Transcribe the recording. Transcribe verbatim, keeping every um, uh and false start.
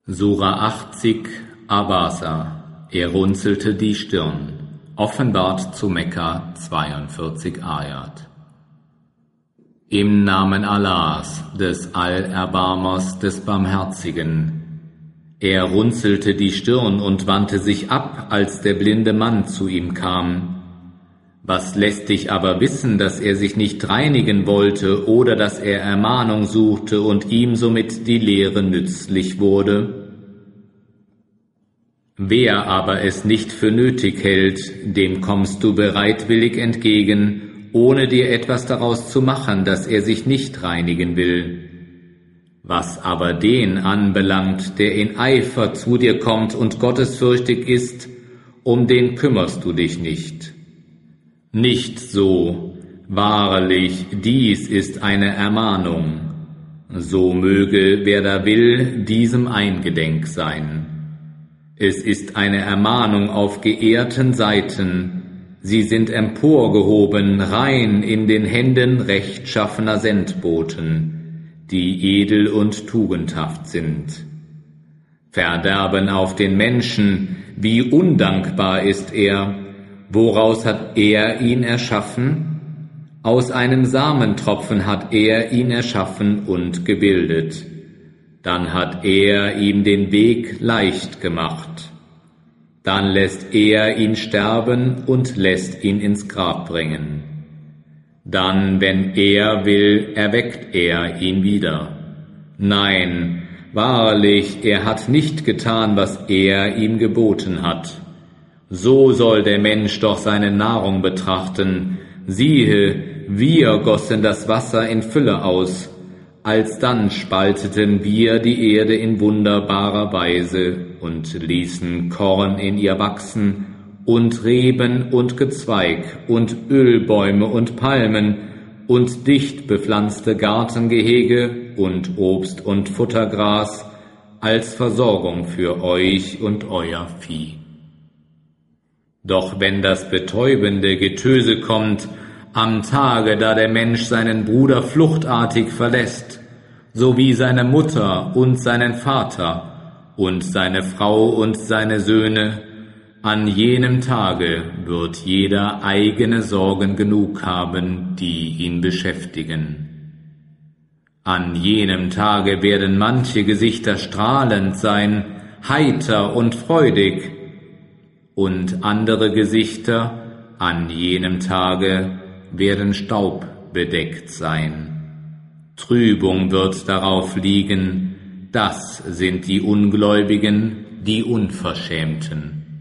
Sura achtzig, Abasa. Er runzelte die Stirn. Offenbart zu Mekka zweiundvierzig Ayat. Im Namen Allahs, des Allerbarmers, des Barmherzigen. Er runzelte die Stirn und wandte sich ab, als der blinde Mann zu ihm kam. Was lässt dich aber wissen, dass er sich nicht reinigen wollte oder dass er Ermahnung suchte und ihm somit die Lehre nützlich wurde? Wer aber es nicht für nötig hält, dem kommst du bereitwillig entgegen, ohne dir etwas daraus zu machen, dass er sich nicht reinigen will. Was aber den anbelangt, der in Eifer zu dir kommt und gottesfürchtig ist, um den kümmerst du dich nicht. Nicht so, wahrlich, dies ist eine Ermahnung. So möge, wer da will, diesem eingedenk sein. Es ist eine Ermahnung auf geehrten Seiten. Sie sind emporgehoben, rein in den Händen rechtschaffener Sendboten, die edel und tugendhaft sind. Verderben auf den Menschen, wie undankbar ist er. Woraus hat er ihn erschaffen? Aus einem Samentropfen hat er ihn erschaffen und gebildet. Dann hat er ihm den Weg leicht gemacht. Dann lässt er ihn sterben und lässt ihn ins Grab bringen. Dann, wenn er will, erweckt er ihn wieder. Nein, wahrlich, er hat nicht getan, was er ihm geboten hat. So soll der Mensch doch seine Nahrung betrachten. Siehe, wir gossen das Wasser in Fülle aus. Alsdann spalteten wir die Erde in wunderbarer Weise und ließen Korn in ihr wachsen und Reben und Gezweig und Ölbäume und Palmen und dicht bepflanzte Gartengehege und Obst und Futtergras als Versorgung für euch und euer Vieh. Doch wenn das betäubende Getöse kommt, am Tage, da der Mensch seinen Bruder fluchtartig verlässt, sowie seine Mutter und seinen Vater und seine Frau und seine Söhne, an jenem Tage wird jeder eigene Sorgen genug haben, die ihn beschäftigen. An jenem Tage werden manche Gesichter strahlend sein, heiter und freudig, und andere Gesichter an jenem Tage werden staubbedeckt sein. Trübung wird darauf liegen, das sind die Ungläubigen, die Unverschämten.